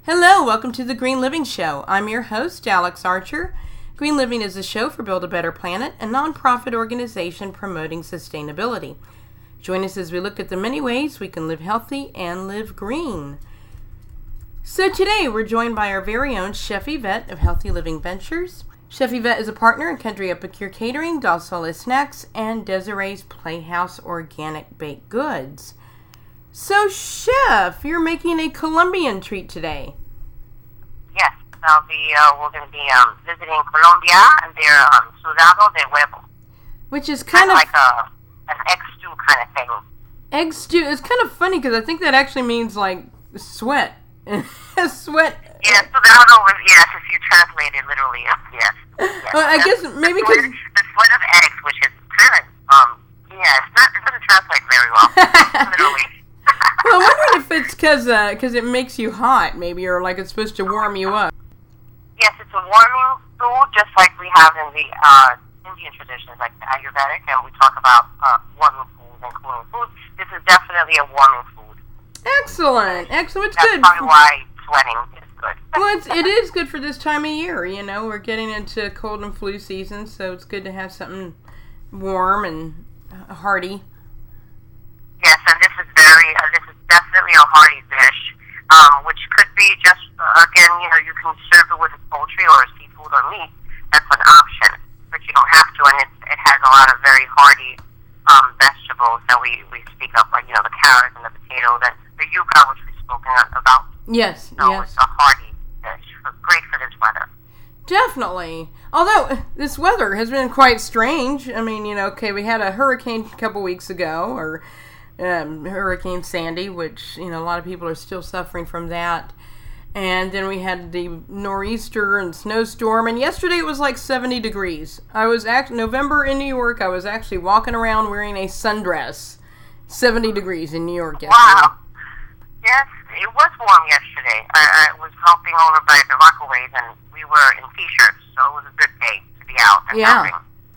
Hello, welcome to the Green Living Show. I'm your host, Alex Archer. Green Living is a show for Build a Better Planet, a nonprofit organization promoting sustainability. Join us as we look at the many ways we can live healthy and live green. So today we're joined by our very own Chef Yvette of Healthy Living Ventures. Chef Yvette is a partner in Country Epicure Catering, Del Sol Snacks, and Desiree's Playhouse Organic Baked Goods. So, Chef, you're making a Colombian treat today. Yes, we're going to be visiting Colombia and their sudado de huevo. Which is kind of like an egg stew kind of thing. Egg stew. It's kind of funny because I think that actually means like sweat. Sweat. Yeah, sudado, yes, if you translate it literally, yes. Well, I guess maybe because the sweat of eggs, which is kind of, it doesn't translate very well, literally. Well, I'm wondering if it's because it makes you hot, maybe, or like it's supposed to warm you up. Yes, it's a warming food, just like we have in the Indian traditions, like the Ayurvedic, and we talk about warming foods and cooling foods. This is definitely a warming food. Excellent. It's That's good. That's probably why sweating is good. Well, it is good for this time of year, you know. We're getting into cold and flu season, so it's good to have something warm and hearty. Yes, and this is definitely a hearty dish, which could be just, again, you can serve it with poultry or seafood or meat. That's an option, but you don't have to, and it has a lot of very hearty vegetables that we speak of, like, the carrots and the potatoes and the yuca, which we've spoken about. Yes, so yes. It's a hearty dish, great for this weather. Definitely. Although, this weather has been quite strange. I mean, we had a hurricane a couple weeks ago, or Hurricane Sandy, which, a lot of people are still suffering from that. And then we had the nor'easter and snowstorm, and yesterday it was like 70 degrees. November in New York, I was actually walking around wearing a sundress. 70 degrees in New York yesterday. Wow. Yes, it was warm yesterday. I was helping over by the Rockaways, and we were in t-shirts, so it was a good day to be out and helping.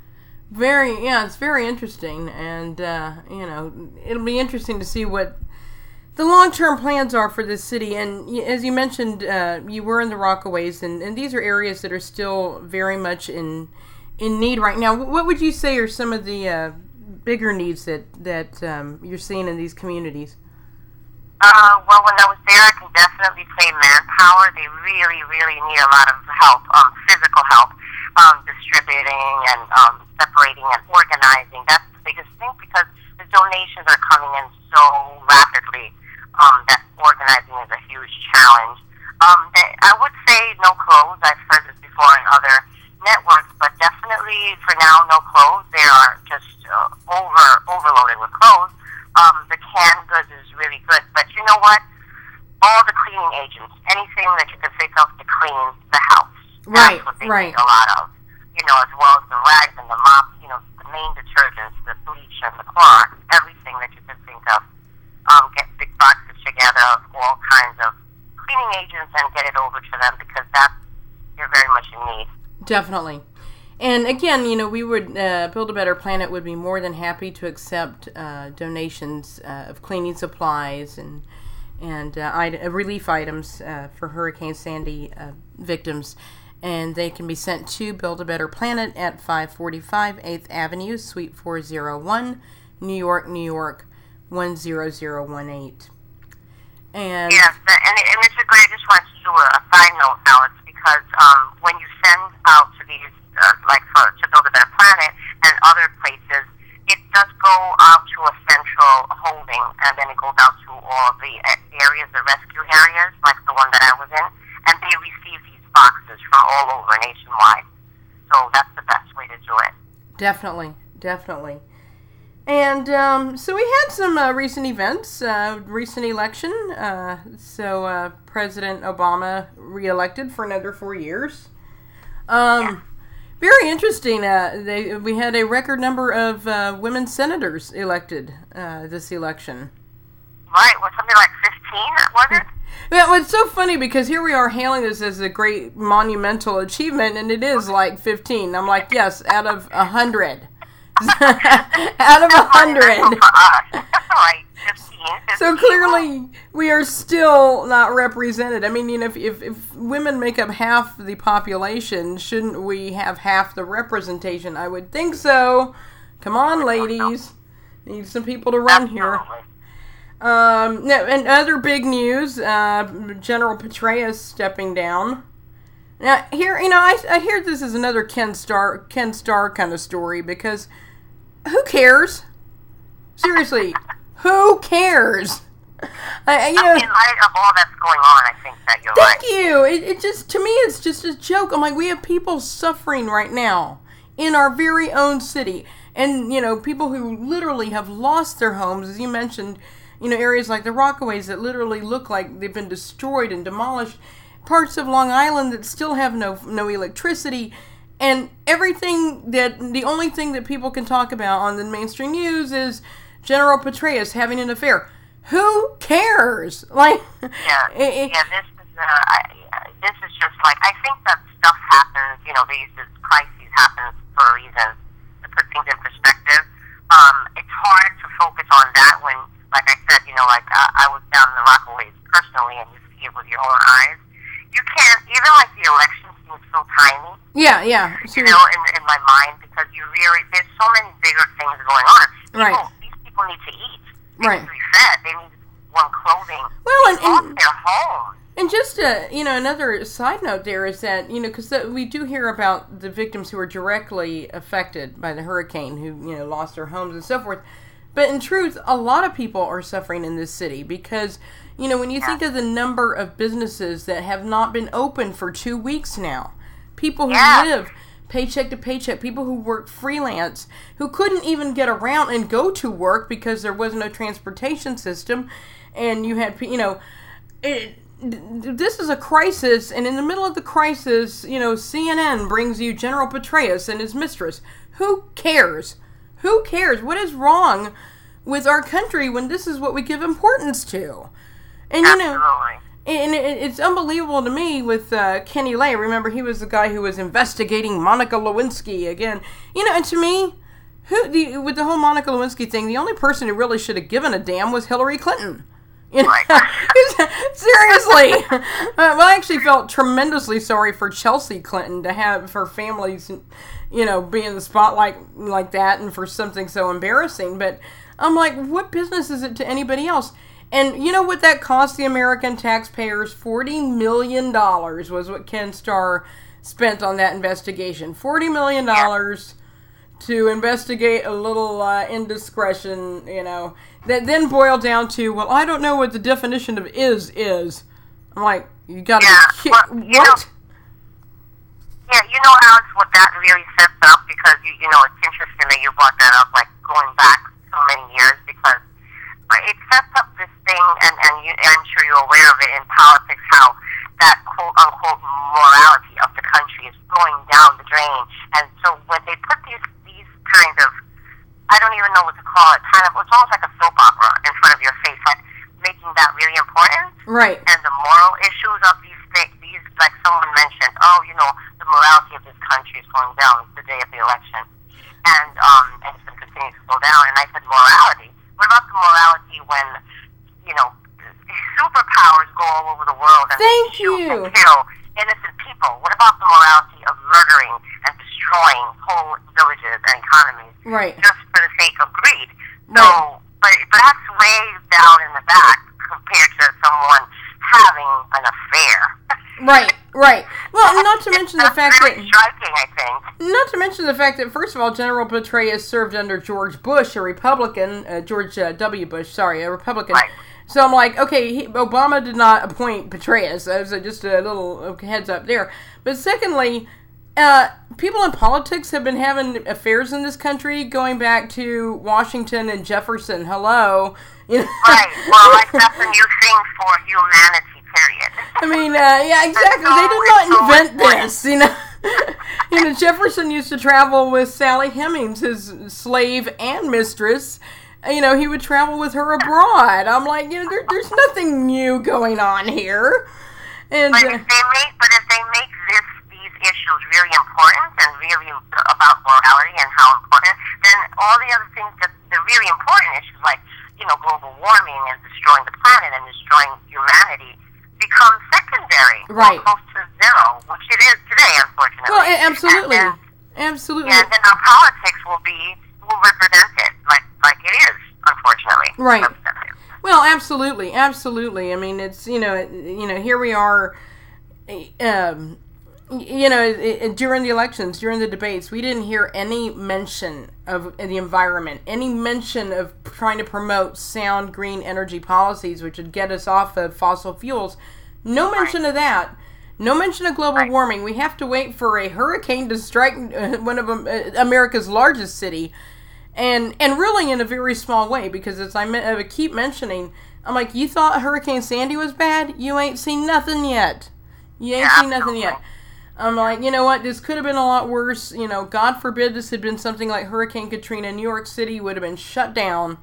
It's very interesting, and, it'll be interesting to see what the long-term plans are for this city. And as you mentioned, you were in the Rockaways, and these are areas that are still very much in need right now. What would you say are some of the bigger needs that you're seeing in these communities? Well, when I was there, I can definitely say manpower. They really, really need a lot of help, physical help, distributing and separating and organizing. That's the biggest thing, because the donations are coming in so rapidly that organizing is a huge challenge. I would say no clothes. I've heard this before in other networks, but definitely for now, no clothes. They are just overloaded with clothes. The canned goods is really good, but you know what? All the cleaning agents, anything that you can think of to clean the house. Right, that's what they need a lot of. As well as the rags and the mop, the main detergents, the bleach and the Clorox, everything that you can think of. Get big boxes together of all kinds of cleaning agents and get it over to them, because you're very much in need. Definitely. And again, we would, Build a Better Planet would be more than happy to accept donations of cleaning supplies and relief items for Hurricane Sandy victims. And they can be sent to Build a Better Planet at 545 8th Avenue, Suite 401, New York, 10018. And yes, and it's a great, I just want to do a side note, Alex, because when you send out to these, to Build a Better Planet and other places, it does go out to a central holding, and then it goes out to all the areas, the rescue areas, like the one that I was in, and they receive these boxes from all over nationwide. So that's the best way to do it. Definitely. And so we had some recent events, recent election. So President Obama reelected for another 4 years. Very interesting. We had a record number of women senators elected this election. Right, was something like 15, was it? Well, it's so funny because here we are hailing this as a great monumental achievement, and it is like 15. I'm like, yes, out of 100. Out of 100. For us, like 15. So clearly, we are still not represented. I mean, if women make up half the population, shouldn't we have half the representation? I would think so. Come on, ladies. Need some people to run here. And other big news, General Petraeus stepping down. Now, here, I hear this is another Ken Starr kind of story, because who cares? Seriously, who cares? In light of all that's going on, I think that you're right. Thank you. It just, to me, it's just a joke. I'm like, we have people suffering right now in our very own city. And, people who literally have lost their homes, as you mentioned, areas like the Rockaways that literally look like they've been destroyed and demolished. Parts of Long Island that still have no electricity. And the only thing that people can talk about on the mainstream news is General Petraeus having an affair. Who cares? Like, this is just like, I think that stuff happens, these crises happen for a reason, to put things in perspective. It's hard to focus on that when, like I said, I was down in the Rockaways personally, and you see it with your own eyes. You can't, even like the election seems so tiny. Yeah. In my mind, because there's so many bigger things going on. These people need to eat. They need to be fed. They need warm clothing. Well, they lost their home. And just, another side note there is that, because we do hear about the victims who were directly affected by the hurricane, who, lost their homes and so forth. But in truth, a lot of people are suffering in this city because, when you think of the number of businesses that have not been open for 2 weeks now, people who live paycheck to paycheck, people who work freelance, who couldn't even get around and go to work because there was no transportation system, and you had, this is a crisis, and in the middle of the crisis, CNN brings you General Petraeus and his mistress. Who cares? Who cares? What is wrong with our country when this is what we give importance to? And, Absolutely. And it's unbelievable to me with Kenny Lay. Remember, he was the guy who was investigating Monica Lewinsky again. And to me, with the whole Monica Lewinsky thing, the only person who really should have given a damn was Hillary Clinton. Seriously. Well, I actually felt tremendously sorry for Chelsea Clinton to have her family's, be in the spotlight like that and for something so embarrassing. But I'm like, what business is it to anybody else? And you know what that cost the American taxpayers? $40 million was what Ken Starr spent on that investigation. $40 million to investigate a little indiscretion, that then boiled down to, well, I don't know what the definition of is. I'm like, you gotta be kidding. What? Alex, what that really sets up, because, it's interesting that you brought that up, like, going back so many years, because it sets up this thing, and I'm sure you're aware of it in politics, how that quote-unquote morality of the country is going down the drain. And so when they put these kinds of, I don't even know what to call it, it's almost like a soap opera in front of your face, like making that really important. Right. And the moral issues of these, like someone mentioned, the morality of this country is going down the day of the election. And it's going to continue to go down. And I said morality. What about the morality when, superpowers go all over the world and shoot and kill innocent people? What about the morality of murdering and destroying whole villages and economies just for the sake of greed? So, but that's way down in the back compared to someone having an affair. Right. Well, not to mention the fact that striking, I think. Not to mention the fact that, first of all, General Petraeus served under George Bush, a Republican, George W. Bush, a Republican. Right. So I'm like, okay, Obama did not appoint Petraeus. So just a little heads up there. But secondly, people in politics have been having affairs in this country going back to Washington and Jefferson. Hello. Right. Well, like that's a new thing for humanity. Period. I mean, exactly. They did not invent this, Jefferson used to travel with Sally Hemings, his slave and mistress. He would travel with her abroad. I'm like, there's nothing new going on here. And but if they make these issue is really important and really about morality and how important, then all the other things that the really important issues like, global warming and destroying the planet and destroying humanity become secondary. Right. Close to zero, which it is today, unfortunately. Well, absolutely. Absolutely. And then our politics will represent it like it is, unfortunately. Right. Well, absolutely. I mean, it's, here we are, during the elections, during the debates, we didn't hear any mention of the environment, any mention of trying to promote sound green energy policies, which would get us off of fossil fuels. No mention of that. No mention of global warming. We have to wait for a hurricane to strike one of America's largest city, and really in a very small way, because as I keep mentioning, I'm like, you thought Hurricane Sandy was bad? You ain't seen nothing yet. I'm like, you know what, this could have been a lot worse. God forbid this had been something like Hurricane Katrina. New York City would have been shut down,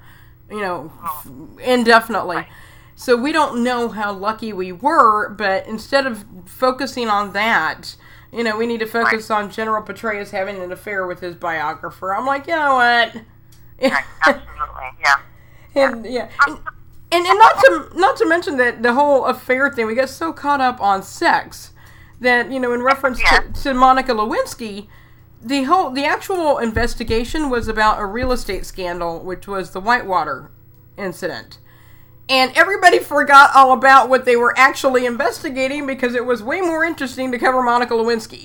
indefinitely. So we don't know how lucky we were, but instead of focusing on that, we need to focus on General Petraeus having an affair with his biographer. I'm like, you know what? Absolutely, yeah. And not to mention that the whole affair thing, we got so caught up on sex that, in reference to Monica Lewinsky, the actual investigation was about a real estate scandal, which was the Whitewater incident. And everybody forgot all about what they were actually investigating because it was way more interesting to cover Monica Lewinsky,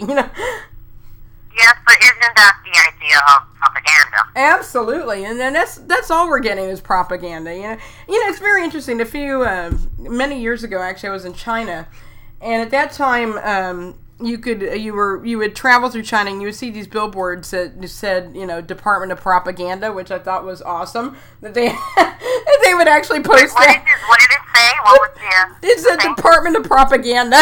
Yes, but isn't that the idea of propaganda? Absolutely, and then that's all we're getting is propaganda. It's very interesting. Many years ago, actually, I was in China, and at that time, you would travel through China and you would see these billboards that said, Department of Propaganda, which I thought was awesome that they would actually post that. What did it say? What was the? It said Department of Propaganda.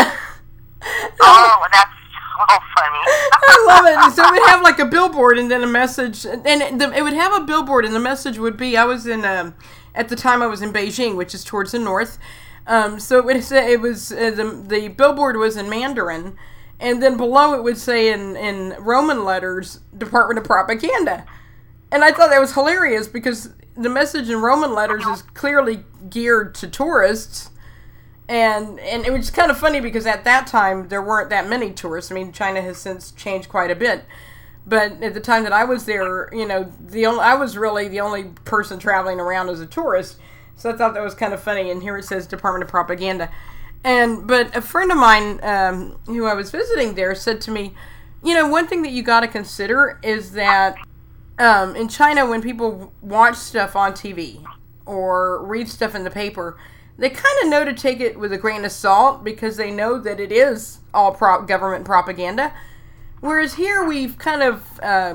Oh, that's so funny. I love it. So it would have like a billboard and then a message, and it would have a billboard and the message would be, I was in, at the time I was in Beijing, which is towards the north. So it would say, the billboard was in Mandarin, and then below it would say in Roman letters, Department of Propaganda. And I thought that was hilarious because the message in Roman letters is clearly geared to tourists. And it was kind of funny because at that time there weren't that many tourists. I mean, China has since changed quite a bit. But at the time that I was there, I was really the only person traveling around as a tourist. So I thought that was kind of funny. And here it says Department of Propaganda. But a friend of mine who I was visiting there said to me, one thing that you got to consider is that in China, when people watch stuff on TV or read stuff in the paper, they kind of know to take it with a grain of salt because they know that it is all government propaganda. Whereas here we've kind of,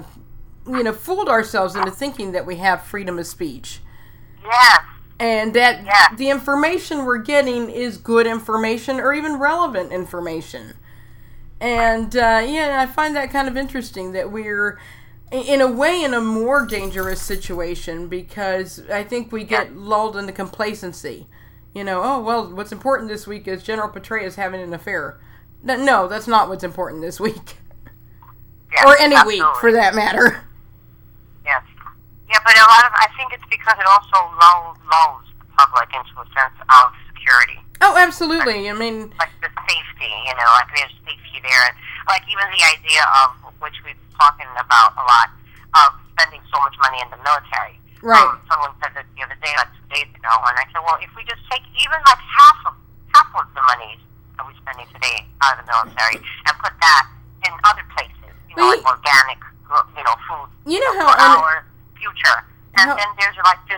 fooled ourselves into thinking that we have freedom of speech. Yes. And that the information we're getting is good information or even relevant information. And, I find that kind of interesting that we're, in a way, in a more dangerous situation because I think we get lulled into complacency. What's important this week is General Petraeus having an affair. No, that's not what's important this week. Yes, or any week, for that matter. Yes. Yeah, but I think it's because it also lulls the public into a sense of security. Oh, absolutely. I mean... Like the safety, like there's safety there. Like even the idea of, which we've been talking about a lot, of spending so much money in the military. Right. Someone said this the other day, like 2 days ago, and I said, well, if we just take even like half of the money that we're spending today out of the military and put that in other places, like organic, food, how for our future, and then there's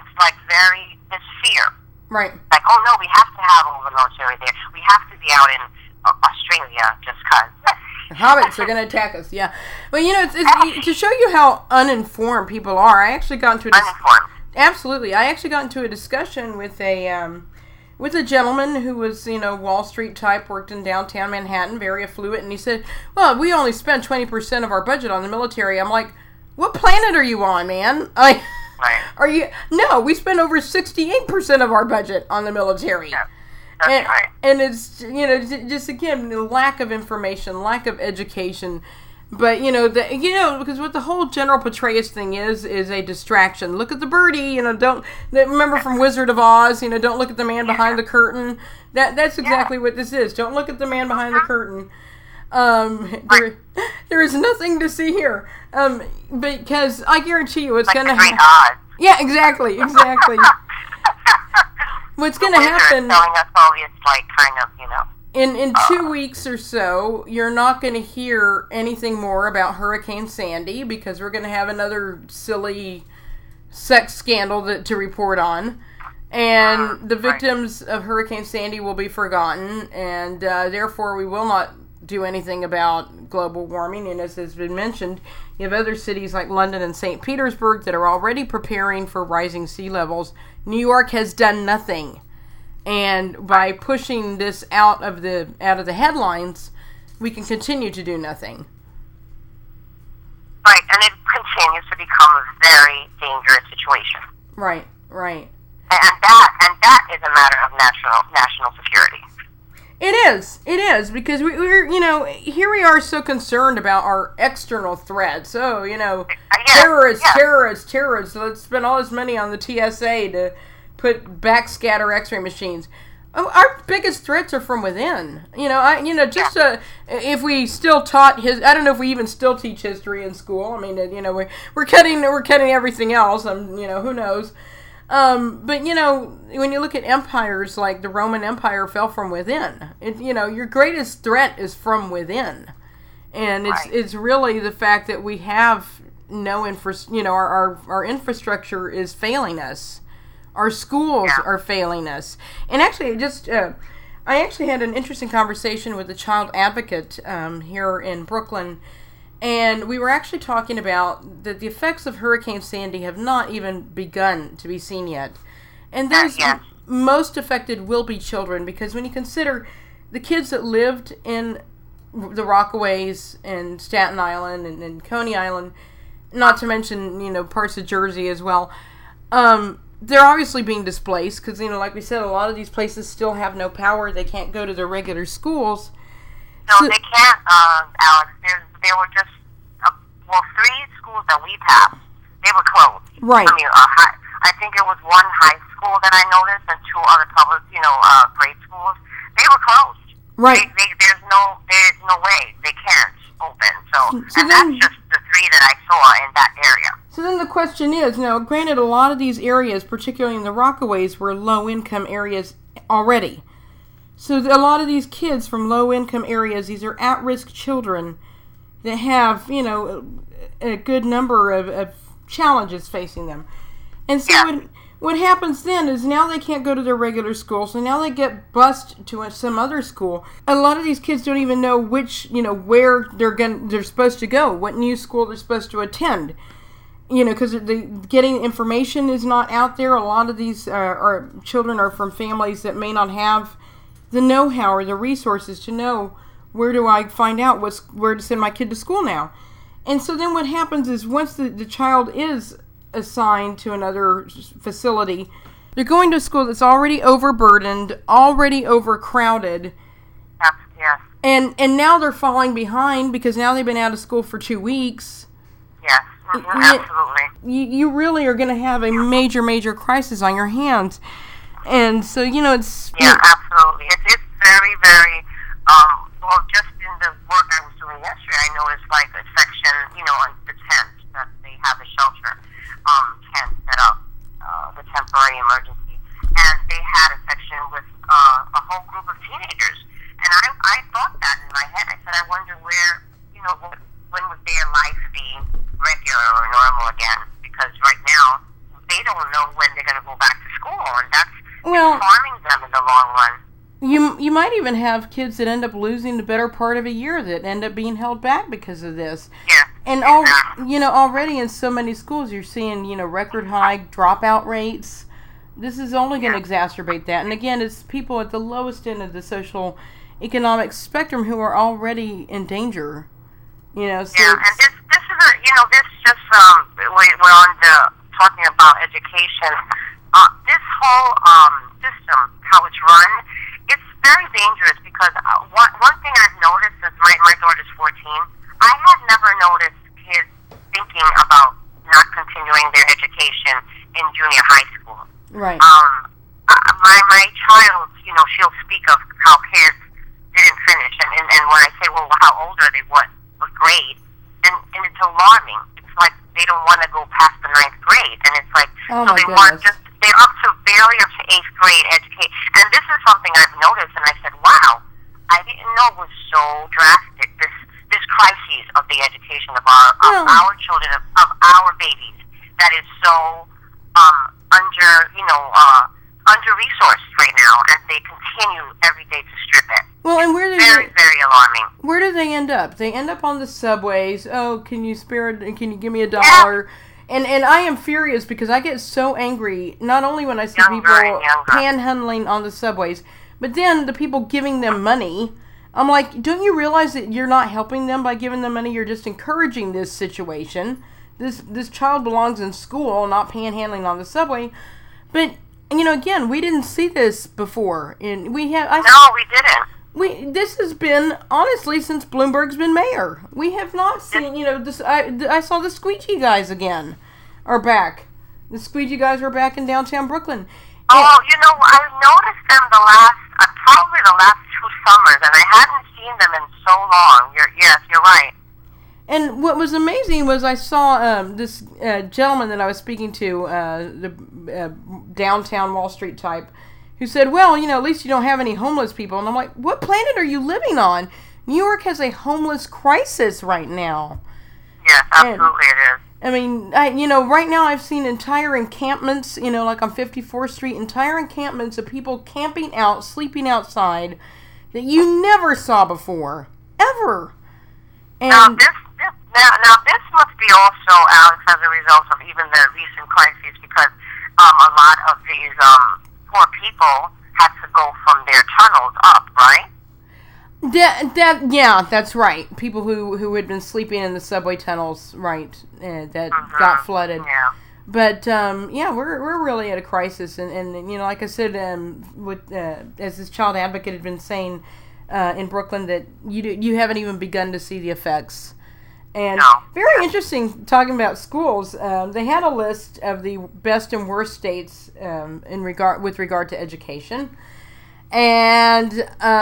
this fear, right? Like, oh no, we have to have all the military there. We have to be out in Australia just because. The hobbits are going to attack us, yeah. Well, it's to show you how uninformed people are. I actually got into Absolutely. I actually got into a discussion with a gentleman who was, Wall Street type, worked in downtown Manhattan, very affluent, and he said, well, we only spend 20% of our budget on the military. I'm like, what planet are you on, man? No, we spend over 68% of our budget on the military. Yeah. That's right. And it's, just again, the lack of information, lack of education. But, because what the whole General Petraeus thing is a distraction. Look at the birdie, don't, remember from Wizard of Oz, don't look at the man behind the curtain. That's exactly what this is. Don't look at the man behind the curtain. There is nothing to see here. Because I guarantee you it's going to happen. Yeah, exactly. What's going to happen... telling us all this, kind of, In 2 weeks or so, you're not going to hear anything more about Hurricane Sandy because we're going to have another silly sex scandal to report on. And the victims of Hurricane Sandy will be forgotten, and therefore we will not do anything about global warming. And as has been mentioned, you have other cities like London and St. Petersburg that are already preparing for rising sea levels. New York has done nothing. And by pushing this out of the headlines, we can continue to do nothing. Right, and it continues to become a very dangerous situation. Right. And that is a matter of national security. It is, because we're here we are so concerned about our external threats. So, terrorists, let's spend all this money on the TSA to put backscatter X-ray machines. Our biggest threats are from within. If we still taught I don't know if we even still teach history in school. I mean, we're cutting everything else. Who knows? But when you look at empires like the Roman Empire fell from within. Your greatest threat is from within, and it's really the fact that we have no our infrastructure is failing us. Our schools are failing us. And actually, I actually had an interesting conversation with a child advocate here in Brooklyn, and we were actually talking about that the effects of Hurricane Sandy have not even begun to be seen yet. And those most affected will be children, because when you consider the kids that lived in the Rockaways and Staten Island and Coney Island, not to mention, parts of Jersey as well, they're obviously being displaced because, like we said, a lot of these places still have no power. They can't go to their regular schools. No, they can't, Alex. There were just, 3 schools that we passed, they were closed. Right. I mean, I think it was one high school that I noticed and 2 other public, grade schools. They were closed. Right. There's no way they can't open. So that's just the 3 that I saw in that area. So then the question is, granted, a lot of these areas, particularly in the Rockaways, were low-income areas already. So a lot of these kids from low-income areas, these are at-risk children that have, a good number of challenges facing them. And so what happens then is now they can't go to their regular school, so now they get bused to some other school. A lot of these kids don't even know which, where they're supposed to go, what new school they're supposed to attend. Because getting information is not out there. A lot of these children are from families that may not have the know-how or the resources to know where do I find out where to send my kid to school now. And so then what happens is once the child is assigned to another facility, they're going to a school that's already overburdened, already overcrowded. Yes. And now they're falling behind because now they've been out of school for 2 weeks. Yes. Absolutely. You really are going to have a major, major crisis on your hands. And so, it's... Yeah, absolutely. It's very, very... just in the work I was doing yesterday, I noticed, a section, on the tent that they have a shelter tent set up, the temporary emergency. And they had a section with a whole group of teenagers. And I thought that in my head. I said, I wonder where, when would their life be regular or normal again, because right now they don't know when they're going to go back to school, and that's harming them in the long run. You might even have kids that end up losing the better part of a year that end up being held back because of this. Yeah. And already in so many schools you're seeing record high dropout rates. This is only going to exacerbate that. And again, it's people at the lowest end of the social economic spectrum who are already in danger. So and this is this just we're on talking about education. This whole system, how it's run, it's very dangerous because one thing I've noticed is my daughter's 14. I had never noticed kids thinking about not continuing their education in junior high school. Right. My child, she'll speak of how kids didn't finish, and when I say, well, how old are they? What grade? And it's alarming. It's like they don't want to go past the 9th grade, and it's like Oh, so my they goodness. they're barely up to 8th grade education. And this is something I've noticed, and I said, wow, I didn't know it was so drastic. This crisis of the education of our children, of our babies, that is so under resourced right now, and they continue every day to strip it. Well, and where do Very, very alarming. where do they end up? They end up on the subways. Oh, can you give me $1? And I am furious because I get so angry, not only when I see Younger people and younger. panhandling on the subways, but then the people giving them money. I'm like, don't you realize that you're not helping them by giving them money? You're just encouraging this situation. This child belongs in school, not panhandling on the subway. But, again, we didn't see this before. And No, we didn't. this has been, honestly, since Bloomberg's been mayor. We have not seen, this. I saw the squeegee guys again are back. The squeegee guys were back in downtown Brooklyn. Oh, I've noticed them probably the last 2 summers, and I hadn't seen them in so long. You're right. And what was amazing was I saw this gentleman that I was speaking to, the downtown Wall Street type, who said, well, at least you don't have any homeless people. And I'm like, what planet are you living on? New York has a homeless crisis right now. Yes, absolutely it is. I mean, right now I've seen entire encampments, like on 54th Street, entire encampments of people camping out, sleeping outside, that you never saw before. Ever. And Now this must be also, Alex, as a result of even the recent crises, because a lot of these poor people had to go from their tunnels up, right? Yeah, that's right. People who had been sleeping in the subway tunnels, right, that got flooded. Yeah. But we're really at a crisis, and like I said, as this child advocate had been saying in Brooklyn, that you haven't even begun to see the effects. And very interesting talking about schools. They had a list of the best and worst states with regard to education, and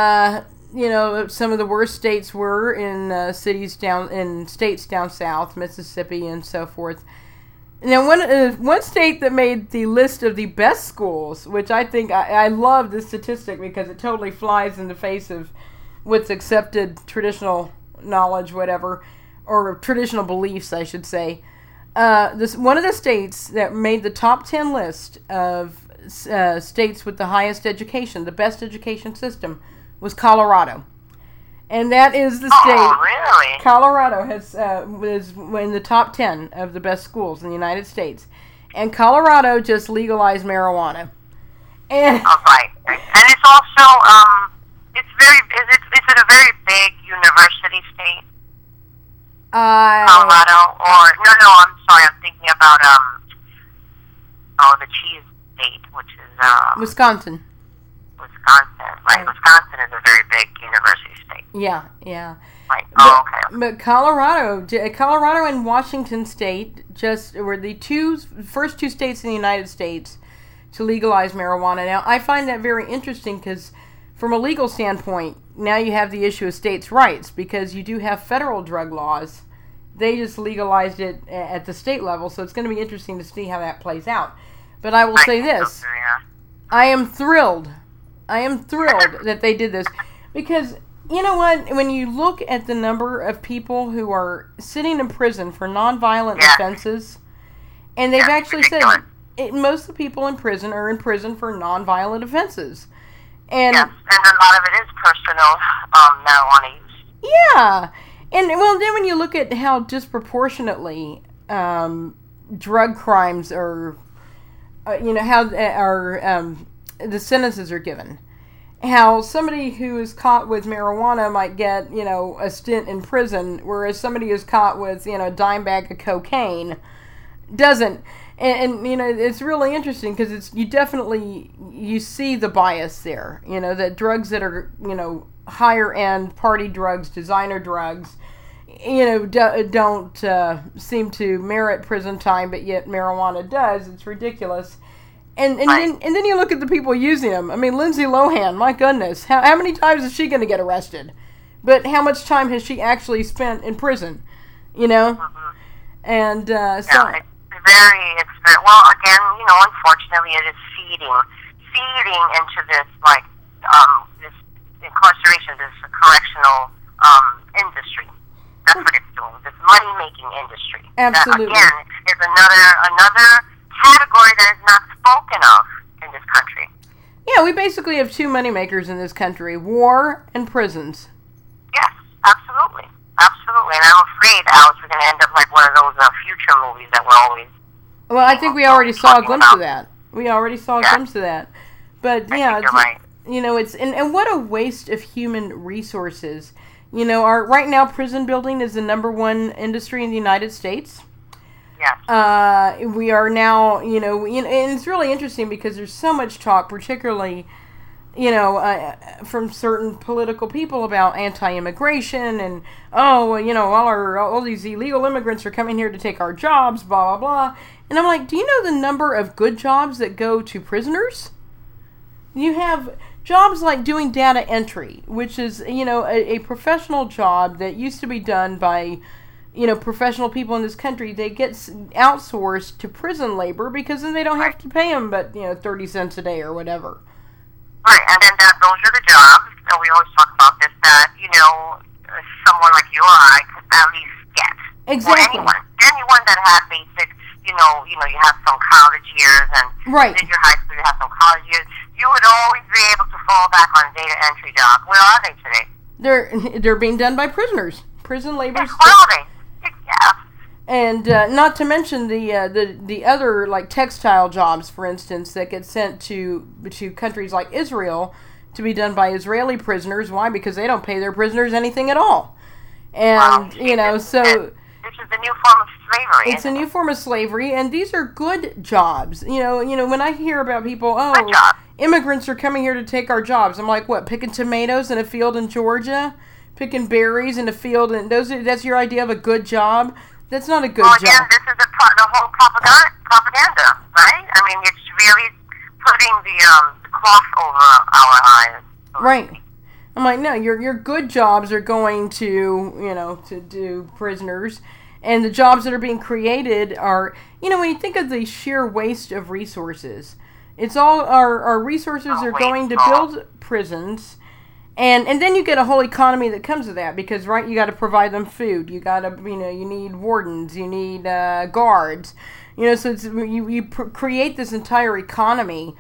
some of the worst states were in states down south, Mississippi, and so forth. Now, one state that made the list of the best schools, which I think I love this statistic because it totally flies in the face of what's accepted traditional knowledge, whatever, or traditional beliefs, I should say. One of the states that made the top 10 list of states with the highest education, the best education system, was Colorado. And that is the state. Oh, really? Colorado is in the top 10 of the best schools in the United States. And Colorado just legalized marijuana. And right. And it's also, is it a very big university state? Colorado, or no, I'm sorry, I'm thinking about the cheese state, which is Wisconsin. Right? Wisconsin is a very big university state. Yeah. Right. Okay. But Colorado and Washington State just were the first two states in the United States to legalize marijuana. Now, I find that very interesting because from a legal standpoint, now you have the issue of states' rights because you do have federal drug laws. They just legalized it at the state level, so it's going to be interesting to see how that plays out. But I will say this. I am thrilled that they did this because, you know what, when you look at the number of people who are sitting in prison for nonviolent offenses, and they've actually said most of the people in prison are in prison for nonviolent offenses. And and a lot of it is personal marijuana use. Yeah. And, well, then when you look at how disproportionately drug crimes are, how the sentences are given. How somebody who is caught with marijuana might get, a stint in prison, whereas somebody who's caught with, a dime bag of cocaine doesn't. And you know, it's really interesting because you see the bias there. You know, that drugs that are, you know, higher end party drugs, designer drugs, you know, don't seem to merit prison time, but yet marijuana does. It's ridiculous. And then you look at the people using them. I mean, Lindsay Lohan, my goodness, how many times is she going to get arrested? But how much time has she actually spent in prison? You know, and so. Yeah, it's very well. Again, you know, unfortunately, it is feeding into this this incarceration, this correctional industry. That's what it's doing. This money-making industry. Absolutely. That, again, is another category that is not spoken of in this country. Yeah, we basically have two moneymakers in this country: war and prisons. Yes, absolutely. Absolutely. And I'm afraid, Alex, we're going to end up like one of those future movies that we're always... Well, I think we already saw a glimpse of that. We already saw a glimpse of that. But, yeah, right. You know, it's... And what a waste of human resources. You know, right now, prison building is the #1 industry in the United States. Yes. We are now, you know, and it's really interesting because there's so much talk, particularly... you know, from certain political people about anti-immigration and, you know, all these illegal immigrants are coming here to take our jobs, blah, blah, blah. And I'm like, do you know the number of good jobs that go to prisoners? You have jobs like doing data entry, which is, you know, a professional job that used to be done by, you know, professional people in this country. They get outsourced to prison labor because then they don't have to pay them but, you know, 30 cents a day or whatever. Right, and then those are the jobs, and we always talk about this, that, you know, someone like you or I could at least get. Exactly. Or anyone that has basic, you know, you have some college years, and right. did your high school, you have some college years, you would always be able to fall back on a data entry job. Where are they today? They're being done by prisoners. Prison labor. Yes, where are they? Yeah. And not to mention the other, like, textile jobs, for instance, that get sent to countries like Israel to be done by Israeli prisoners. Why? Because they don't pay their prisoners anything at all. And, you know, so... This is a new form of slavery. It's a new form of slavery, and these are good jobs. You know, when I hear about people, immigrants are coming here to take our jobs, I'm like, what, picking tomatoes in a field in Georgia? Picking berries in a field? And that's your idea of a good job? That's not a good job. Again, this is the whole propaganda, right? I mean, it's really putting the cloth over our eyes. Right. I'm like, no, your good jobs are going to, you know, to do prisoners, and the jobs that are being created are, you know, when you think of the sheer waste of resources, it's all our resources are going to build prisons. And then you get a whole economy that comes with that because, right, you got to provide them food. You got to, you know, you need wardens. You need guards. You know, so you create this entire economy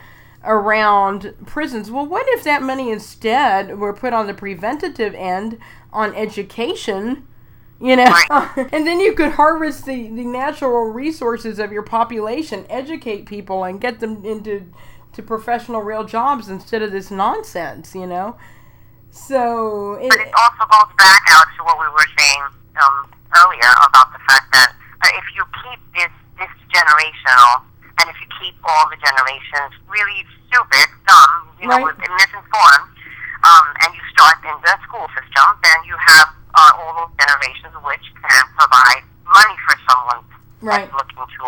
around prisons. Well, what if that money instead were put on the preventative end on education, you know? Right. And then you could harvest the natural resources of your population, educate people, and get them into professional real jobs instead of this nonsense, you know? So, but it also goes back out to what we were saying earlier about the fact that if you keep this generational, and if you keep all the generations really stupid, dumb, you know, misinformed, and you start in the school system, then you have all those generations which can provide money for someone that's looking to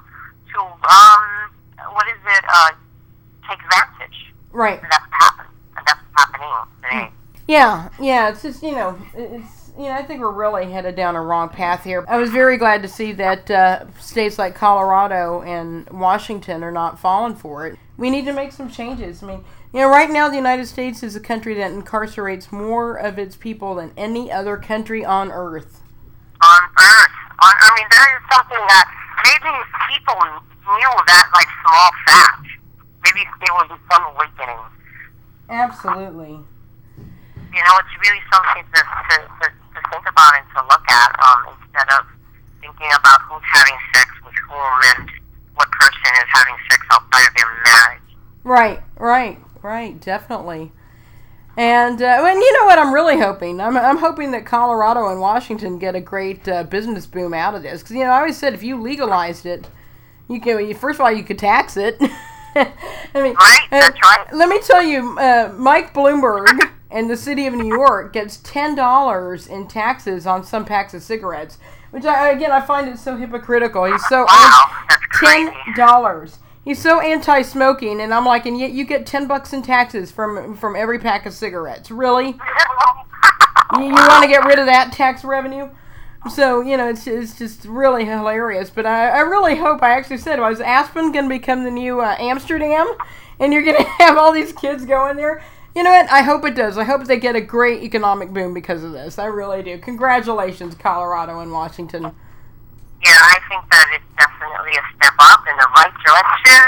take advantage. Right. And that's what happens. And that's what's happening today. Yeah, it's just, you know, I think we're really headed down a wrong path here. I was very glad to see that states like Colorado and Washington are not falling for it. We need to make some changes. I mean, you know, right now the United States is a country that incarcerates more of its people than any other country on earth. On earth. I mean, there is something that maybe people knew that, like, small fact. Maybe there will be some awakening. Absolutely. You know, it's really something to think about and to look at instead of thinking about who's having sex with whom and what person is having sex outside of their marriage. Right, definitely. And you know what I'm really hoping? I'm hoping that Colorado and Washington get a great business boom out of this. Because, you know, I always said if you legalized it, You can, first of all, you could tax it. I mean, right, that's right. Let me tell you, Mike Bloomberg and the city of New York gets $10 in taxes on some packs of cigarettes, which I find it so hypocritical. He's so that's crazy. $10. He's so anti-smoking, and I'm like, and yet you get $10 in taxes from every pack of cigarettes. Really? You want to get rid of that tax revenue? So, it's just really hilarious. But I really hope, I actually said, was Aspen going to become the new Amsterdam? And you're going to have all these kids going there? You know what? I hope it does. I hope they get a great economic boom because of this. I really do. Congratulations, Colorado and Washington. Yeah, I think that it's definitely a step up in the right direction.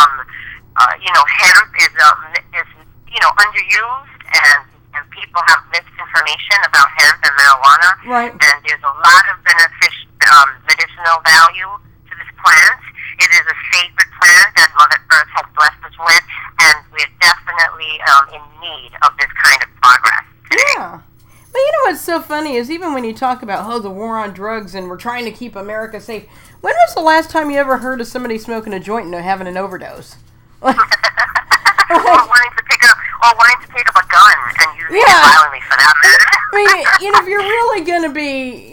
Hemp is underused, and people have misinformation about hemp and marijuana. Right. And there's a lot of medicinal value to this plant. It is a sacred plant that Mother Earth has blessed us with, and we're definitely in need of this kind of progress. Yeah. But you know what's so funny is even when you talk about, the war on drugs and we're trying to keep America safe, when was the last time you ever heard of somebody smoking a joint and having an overdose? Or wanting to pick up a gun and use it violently for that matter. I mean, if you're really going to be,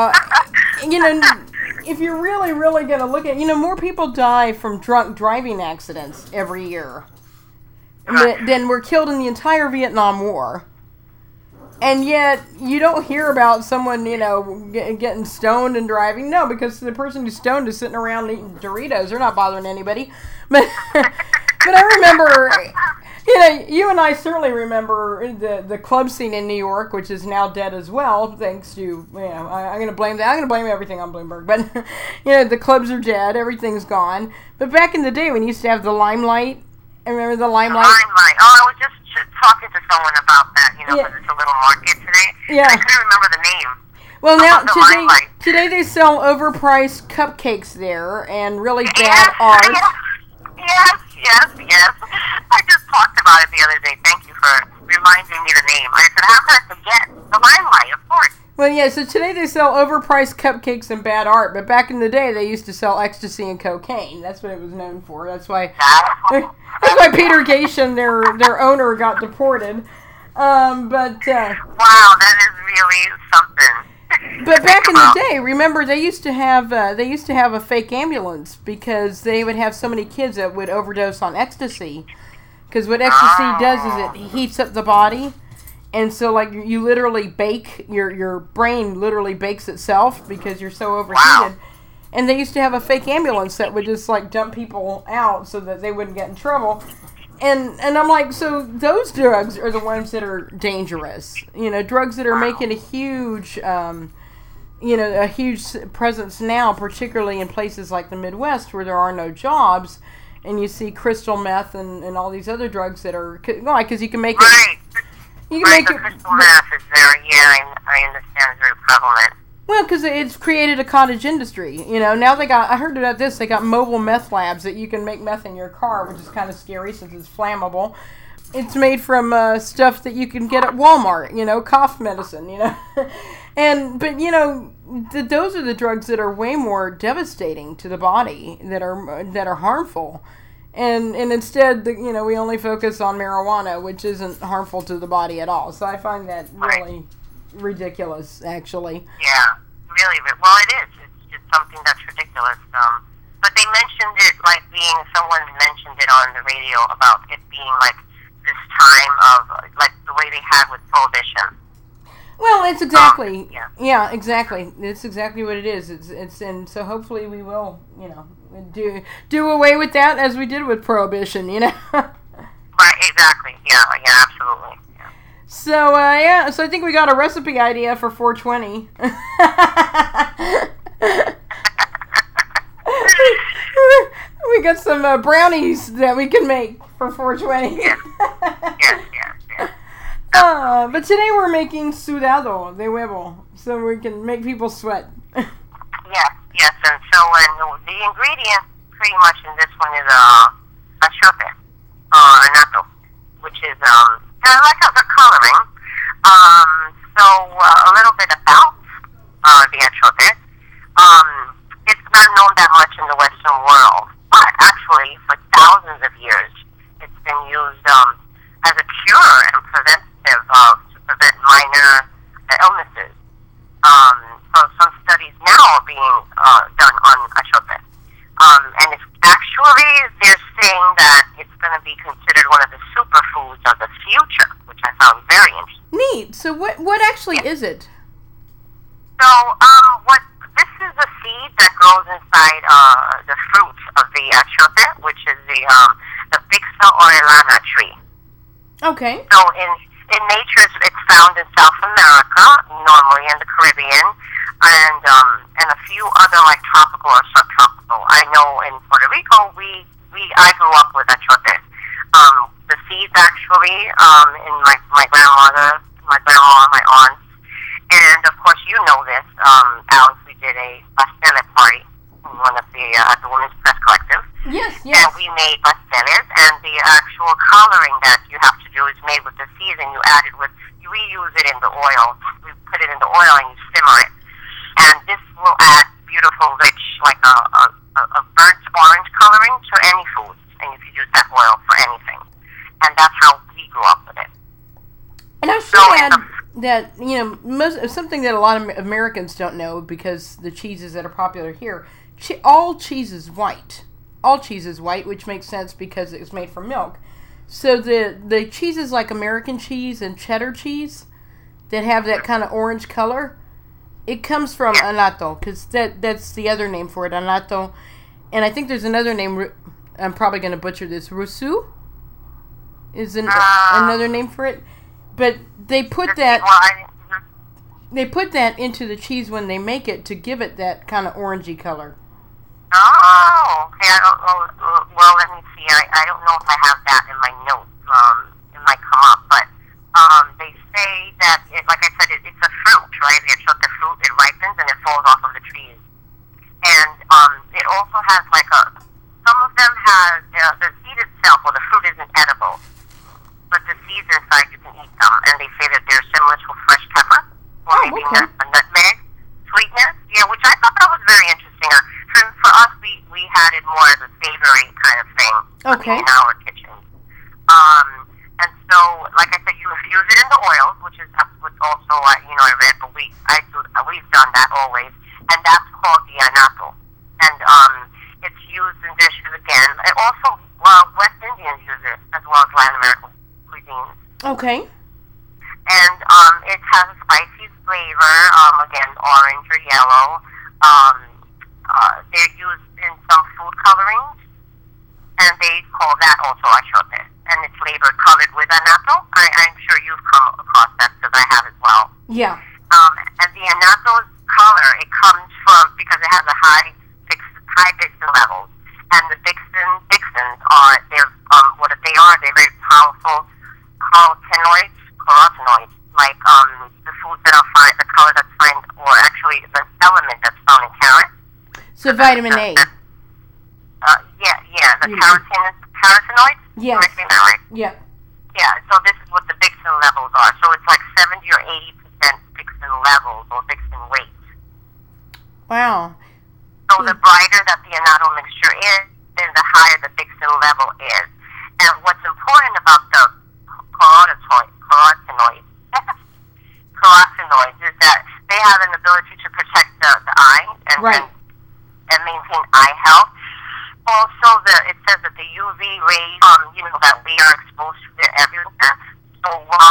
if you're really, really going to look at, more people die from drunk driving accidents every year than were killed in the entire Vietnam War. And yet, you don't hear about someone, getting stoned and driving. No, because the person who's stoned is sitting around eating Doritos. They're not bothering anybody. But I remember, you and I certainly remember the club scene in New York, which is now dead as well, thanks to, I'm going to blame that. I'm going to blame everything on Bloomberg. But, the clubs are dead. Everything's gone. But back in the day when you used to have the Limelight, I remember the Limelight. Limelight. Oh, I was just talking to someone about that, because it's a little market today. Yeah. I couldn't remember the name. Well, now, today they sell overpriced cupcakes there and really bad art. Yes. I just talked about it the other day. Thank you for reminding me the name. I said, how could I forget? The Limelight, of course. Well, yeah, so today they sell overpriced cupcakes and bad art, but back in the day they used to sell ecstasy and cocaine. That's what it was known for. That's why Peter Gatien, their owner, got deported. Wow, that is really something. But back in the day, remember they used to have a fake ambulance because they would have so many kids that would overdose on ecstasy. Because what ecstasy does is it heats up the body. And so, you literally bake, your brain literally bakes itself because you're so overheated. Wow. And they used to have a fake ambulance that would just, dump people out so that they wouldn't get in trouble. And I'm like, so those drugs are the ones that are dangerous. Drugs that are making a huge, a huge presence now, particularly in places like the Midwest where there are no jobs. And you see crystal meth and all these other drugs that are, because you can make it. Right. The crystal meth is very, I understand, it's very prevalent. Well, because it's created a cottage industry. Now I heard about this, they got mobile meth labs that you can make meth in your car, which is kind of scary since it's flammable. It's made from stuff that you can get at Walmart, cough medicine, But those are the drugs that are way more devastating to the body, that are harmful. And instead, we only focus on marijuana, which isn't harmful to the body at all. So I find that really ridiculous, actually. Yeah, really. Well, it is. It's just something that's ridiculous. But they mentioned it someone mentioned it on the radio about it being this time of, the way they had with Prohibition. Well, it's exactly, yeah, exactly. It's exactly what it is. And so hopefully we will, do away with that as we did with Prohibition, Right, exactly. Yeah, absolutely. Yeah. So I think we got a recipe idea for 420. We got some brownies that we can make for 420. Yes. But today we're making sudado de huevo, so we can make people sweat. Yes, and so the ingredient pretty much in this one is achote, anato, which is the coloring. So a little bit about the achote. It's not known that much in the Western world. studies now are being done on achote. And it's actually, they're saying that it's going to be considered one of the superfoods of the future, which I found very interesting. Neat. So what actually is it? So, this is a seed that grows inside the fruit of the achote, which is the Bixa orellana tree. Okay. So in nature, it's found in South America, normally in the Caribbean, and a few other like tropical or subtropical. I know in Puerto Rico, I grew up with achote. The seeds actually in my grandmother, my grandma, my aunt. And, of course, you know this, Alex, we did a pastele party in one of at the Women's Press Collective. Yes. And we made pasteles, and the actual coloring that you have to do is made with the seeds, and you reuse it in the oil. We put it in the oil, and you simmer it. And this will add beautiful, rich, like a burnt orange coloring to any food, and you can use that oil for anything. And that's how we grew up with it. And I should add that, something that a lot of Americans don't know, because the cheeses that are popular here, all cheese is white. All cheese is white, which makes sense because it's made from milk. So the cheeses like American cheese and cheddar cheese that have that kind of orange color, it comes from annatto, because that's the other name for it, annatto. And I think there's another name, I'm probably going to butcher this, rousseau is another name for it. But they put that into the cheese when they make it to give it that kind of orangey color. Oh, okay. I don't know. Well, let me see. I don't know if I have that in my notes. It might come up, but they say that, like I said, it's a fruit, right? The achote fruit, it ripens and it falls off of the trees, and it also has some of them has the seed itself, or the fruit isn't edible. But the seeds inside, you can eat them, and they say that they're similar to a fresh pepper, or maybe a nutmeg sweetness. Yeah, which I thought that was very interesting. For us, we had it more as a savory kind of thing in our kitchen. And so, like I said, you infuse it in the oils, which is what also I read, but we've done that always, and that's called the annatto. And it's used in dishes again. And also, West Indians use it as well as Latin American cuisines. Okay. And it has a spicy flavor, again, orange or yellow. They're used in some food colorings, and they call that also achote. And it's colored with annatto. I'm sure you've come across that, because I have as well. Yeah. And the annatto's color, it comes from, because it has a high Bixin levels. And the Bixins are, they're very powerful carotenoids, like the foods that are found, the color that's found, or actually the element that's found in carrots. So vitamin A. The carotenoids. Yes. Am I saying that right? Yeah. Yeah. So this is what the Bixin levels are. So it's like 70 or 80% Bixin levels, or Bixin weight. Wow. So the brighter that the annatto mixture is, then the higher the Bixin level is. And what's important about the carotenoids is that they have an ability to protect the eye and maintain eye health. Also, it says that the UV rays, that we are exposed to, they're everywhere. So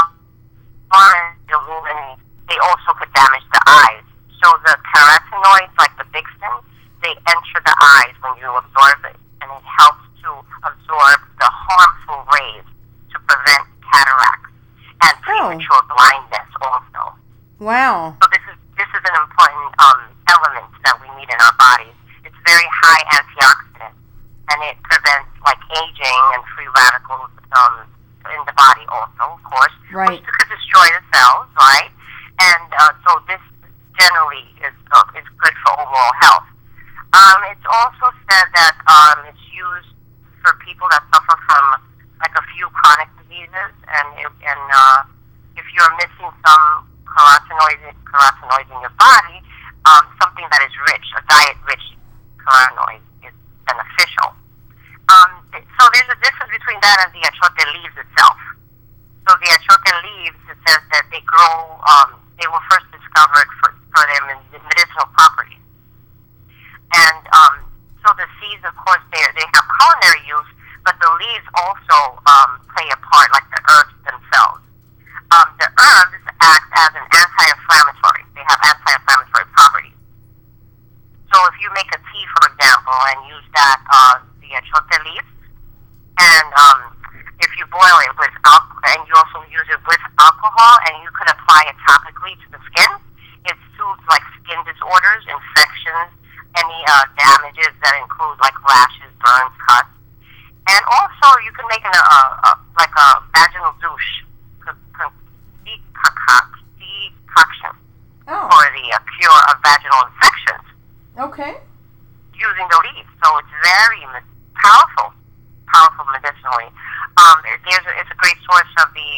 they also could damage the eyes. So the carotenoids, like the Bixin, they enter the eyes when you absorb it, and it helps to absorb the harmful rays to prevent cataracts and premature blindness also. Wow. So this is an important element that we need in our bodies. It's very high antioxidant, and it prevents aging and free radicals in the body also, of course, which could destroy the cells, right? And so this generally is good for overall health. It's also said that it's used for people that suffer from a few chronic diseases, and if you're missing some carotenoids in your body, something that is rich, a diet-rich carotenoid, is beneficial. So there's a difference between that and the achote leaves itself. So the achote leaves, it says that they grow, they were first discovered for their medicinal properties. skin. It soothes like skin disorders, infections, any damages that include like rashes, burns, cuts. And also, you can make like a vaginal douche decoction for the cure of vaginal infections. Okay. Using the leaves, so it's very powerful medicinally. It's a great source of the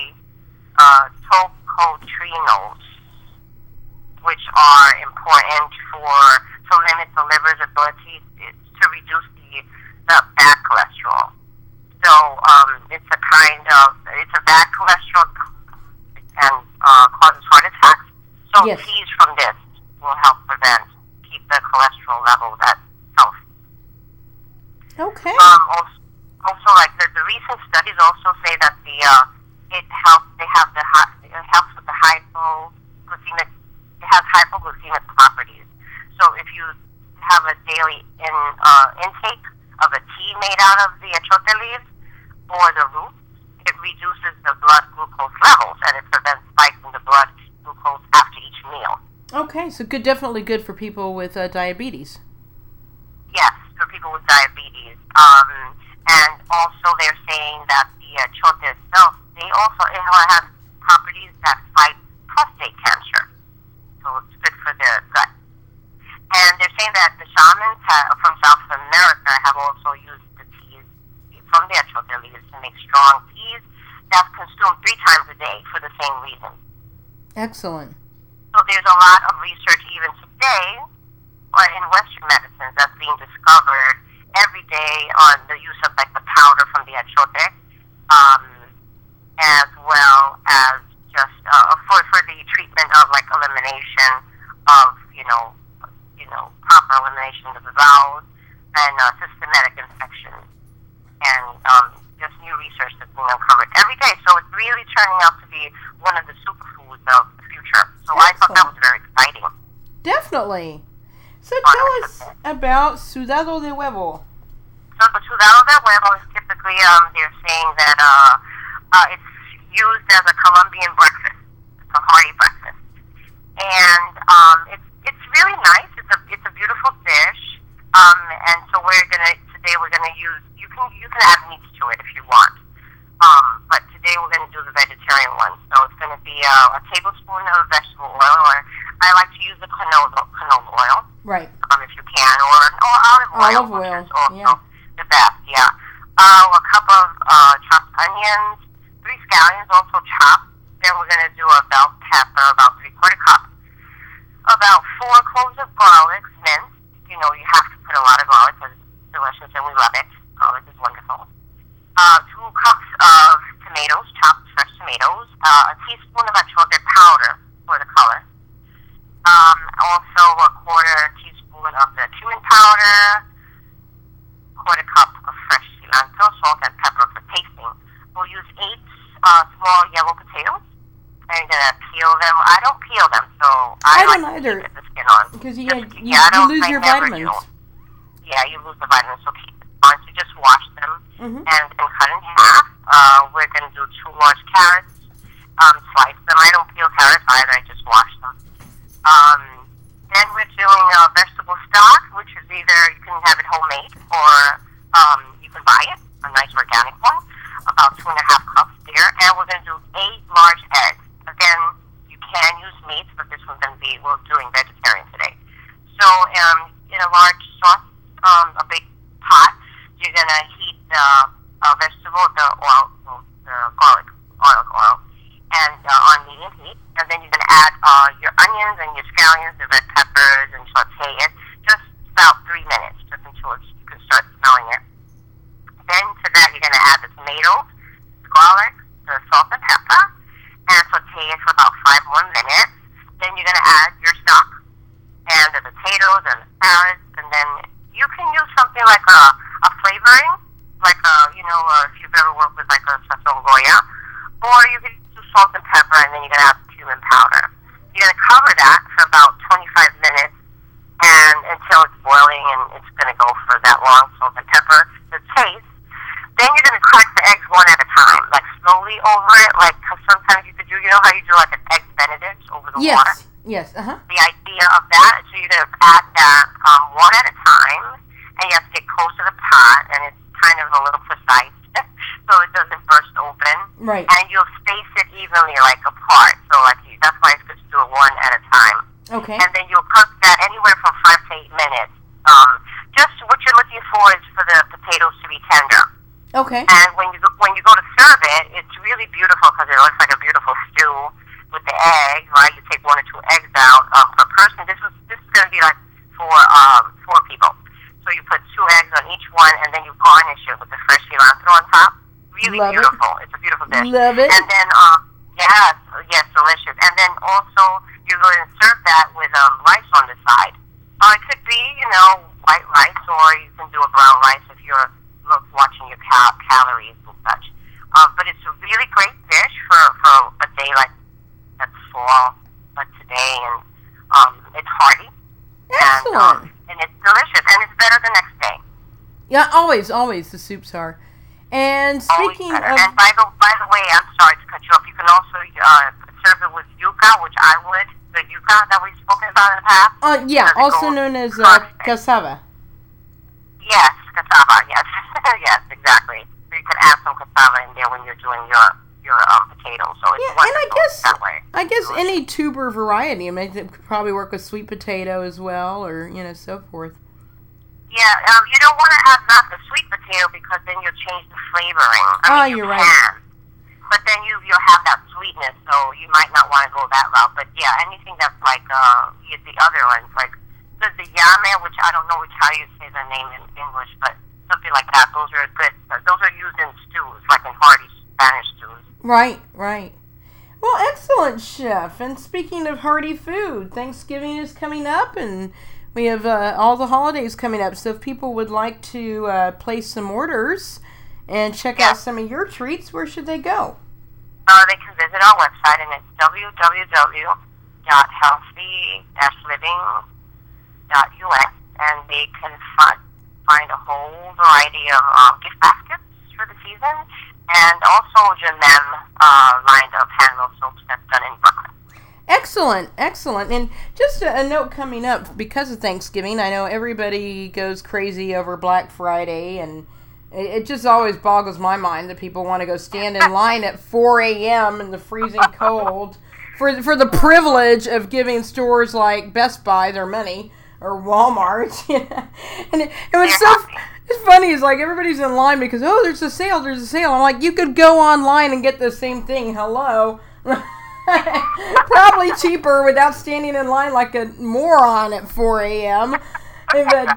tocotrienols, which are important to limit the liver's ability to reduce the bad cholesterol. So it's a bad cholesterol and causes heart attacks. So yes. Teas from this will help keep the cholesterol levels at health. Okay. Also, like the recent studies also say that it helps. It helps with the hypoglycemic. It has hypoglycemic properties. So if you have a daily intake of a tea made out of the achote leaves or the root, it reduces the blood glucose levels and it prevents spikes in the blood glucose after each meal. Okay, so definitely good for people with diabetes. Yes, for people with diabetes. And also they're saying that the achote itself, it has properties that fight prostate cancer. So it's good for the gut. And they're saying that the shamans from South America have also used the teas from the achote leaves to make strong teas that's consumed 3 times a day for the same reason. Excellent. So there's a lot of research even today in Western medicines that's being discovered every day on the use of like the powder from the achote, as well as just for the treatment of like elimination of proper elimination of the bowels and systematic infections and just new research that's being uncovered every day. So it's really turning out to be one of the superfoods of the future. So I thought that was very exciting. Definitely. So tell us about sudado de huevo. So the sudado de huevo is typically, they're saying that it's used as a Colombian breakfast. It's a hearty breakfast. And it's really nice. It's a beautiful dish. And so today we're gonna use, you can add meat to it if you want. But today we're gonna do the vegetarian one. So it's gonna be a tablespoon of vegetable oil, or I like to use the canola oil. Right. If you can, or olive oil. Olive oil, which is also yeah. the best, yeah. A cup of chopped onions, 3 scallions also chopped. Then we're going to do a bell pepper, about 3/4 cup. About 4 cloves of garlic, minced. You have to put a lot of garlic because it's delicious and we love it. Garlic is wonderful. 2 cups of tomatoes, chopped fresh tomatoes. A teaspoon of achote powder for the color. Also a 1/4 teaspoon of the cumin powder, 1/4 cup of fresh cilantro, salt and pepper for tasting. We'll use 8 small yellow potatoes. And you're gonna peel them. I don't peel them, so I don't like either. to keep the skin on. Because you lose your vitamins. Yeah, you lose the vitamins, so keep it on. So just wash them and cut in half. We're gonna do 2 large carrots. Slice them. I don't peel carrots either. I just wash them. Then we're doing vegetable stock, which is either you can have it homemade or you can buy it, a nice organic one, about 2.5 cups there. And we're going to do 8 large eggs. Again, you can use meats, but this one's going to be, we're doing vegetarian today. So in a large sauce, a big pot, you're going to heat the vegetable, the garlic oil, and on medium heat. And then you're going to add your onions and your scallions, the red peppers, and saute it just about 3 minutes, just until you can start smelling it. Then to that, you're going to add the tomatoes, the garlic, the salt and pepper, and saute it for about 5 more minutes. Then you're going to add your stock and the potatoes and the carrots, and then you can use something like a flavoring, like if you've ever worked with like a sazon goya, or you can use salt and pepper, and then you're going to add cumin powder. You're going to cover that for about 25 minutes and until it's boiling, and it's going to go for that long, salt and pepper to taste. Then you're going to crack the eggs one at a time, like slowly over it, like 'cause sometimes you could do, how you do like an egg benedict over the water? Yes, The idea of that is for you to add that one at a time, and you have to get close to the pot, and it's kind of a little precise, so it doesn't burst open. Right. And you'll space it evenly, like apart. So that's why it's good to do it one at a time. Okay. And then you'll cook that anywhere from 5 to 8 minutes. Just what you're looking for is for the potatoes to be tender. Okay. And when you go to serve it, it's really beautiful because it looks like a beautiful stew with the egg, right? You take 1 or 2 eggs out per person. This is going to be like for 4 people. So you put 2 eggs on each one, and then you garnish it with the fresh cilantro on top. Really Love beautiful. It's a beautiful dish. Love it. And then yes, delicious. And then also you're going to serve that with rice on the side. It could be white rice, or you can do a brown rice if you're watching your calories and such. But it's a really great dish for a day like that's fall, like today, and it's hearty. Excellent. And it's delicious, and it's better the next day. Yeah, always the soups are. And speaking of... And by the way, I'm sorry to cut you off. You can also serve it with yuca, which I would. The yuca that we've spoken about in the past. Yeah, also known as cassava. Yes, cassava. Yes, yes, exactly. So you can add some cassava in there when you're doing your potatoes. So it's wonderful that way. I guess any tuber variety. I mean, it could probably work with sweet potato as well, or so forth. Yeah, you don't want to add not the sweet potato because then you'll change the flavoring. You're you right. can, but then you'll have that sweetness, so you might not want to go that route. But yeah, anything that's like the other ones, like the yame, which I don't know how you say the name in English, but something like that. Those are good. Those are used in stews, like in hearty Spanish stews. Right. Well, excellent, Chef. And speaking of hearty food, Thanksgiving is coming up, and we have all the holidays coming up. So if people would like to place some orders and check out some of your treats, where should they go? They can visit our website, and it's www.healthy-living.us, and they can find a whole variety of gift baskets for the season, and also Jamem line of handmade soaps that's done in Brooklyn. Excellent. And just a note coming up, because of Thanksgiving, I know everybody goes crazy over Black Friday, and it just always boggles my mind that people want to go stand in line at 4 a.m. in the freezing cold for the privilege of giving stores like Best Buy their money, or Walmart. And it was it's funny, it's like everybody's in line because, there's a sale. I'm like, you could go online and get the same thing. Hello. Probably cheaper without standing in line like a moron at 4 a.m. But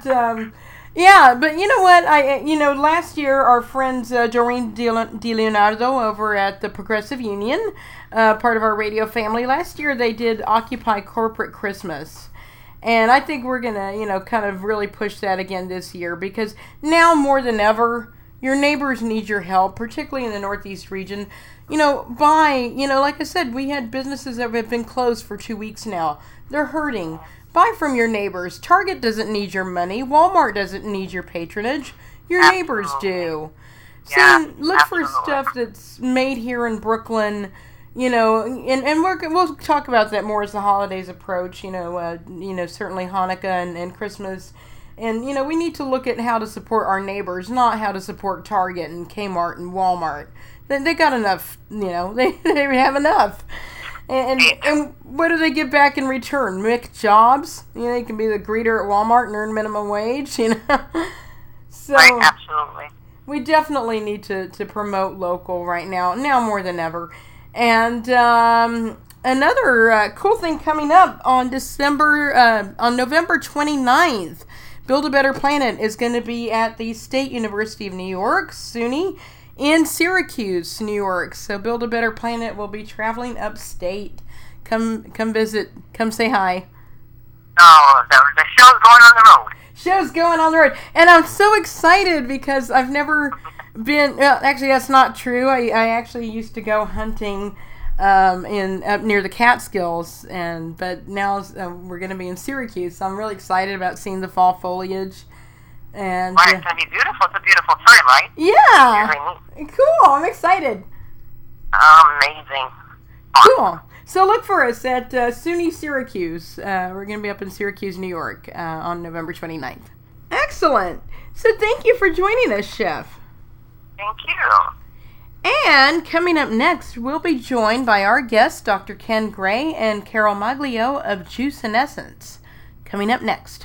but you know what? Last year our friends Doreen DiLeonardo over at the Progressive Union, part of our radio family, last year they did Occupy Corporate Christmas. And I think we're going to, kind of really push that again this year, because now more than ever, your neighbors need your help, particularly in the Northeast region. Like I said, we had businesses that have been closed for 2 weeks now. They're hurting. Buy from your neighbors. Target doesn't need your money. Walmart doesn't need your patronage. Your neighbors do. So look for stuff that's made here in Brooklyn. And we'll talk about that more as the holidays approach. Certainly Hanukkah and Christmas, and we need to look at how to support our neighbors, not how to support Target and Kmart and Walmart. They got enough. They have enough. And what do they give back in return? Jobs. You can be the greeter at Walmart and earn minimum wage. So right, absolutely. We definitely need to promote local right now more than ever. And another cool thing coming up on November 29th, Build a Better Planet is going to be at the State University of New York, SUNY, in Syracuse, New York. So Build a Better Planet will be traveling upstate. Come visit. Come say hi. Oh, the show's going on the road. And I'm so excited because I've never been. Well, actually, that's not true. I actually used to go hunting up near the Catskills, but now we're going to be in Syracuse. So I'm really excited about seeing the fall foliage. And it's going to be beautiful. It's a beautiful time, right? Yeah. Really cool. I'm excited. Amazing. Cool. So look for us at SUNY Syracuse. We're going to be up in Syracuse, New York on November 29th. Excellent. So thank you for joining us, Chef. Thank you. And coming up next, we'll be joined by our guests, Dr. Ken Gray and Carol Maglio of Juice and Essence. Coming up next.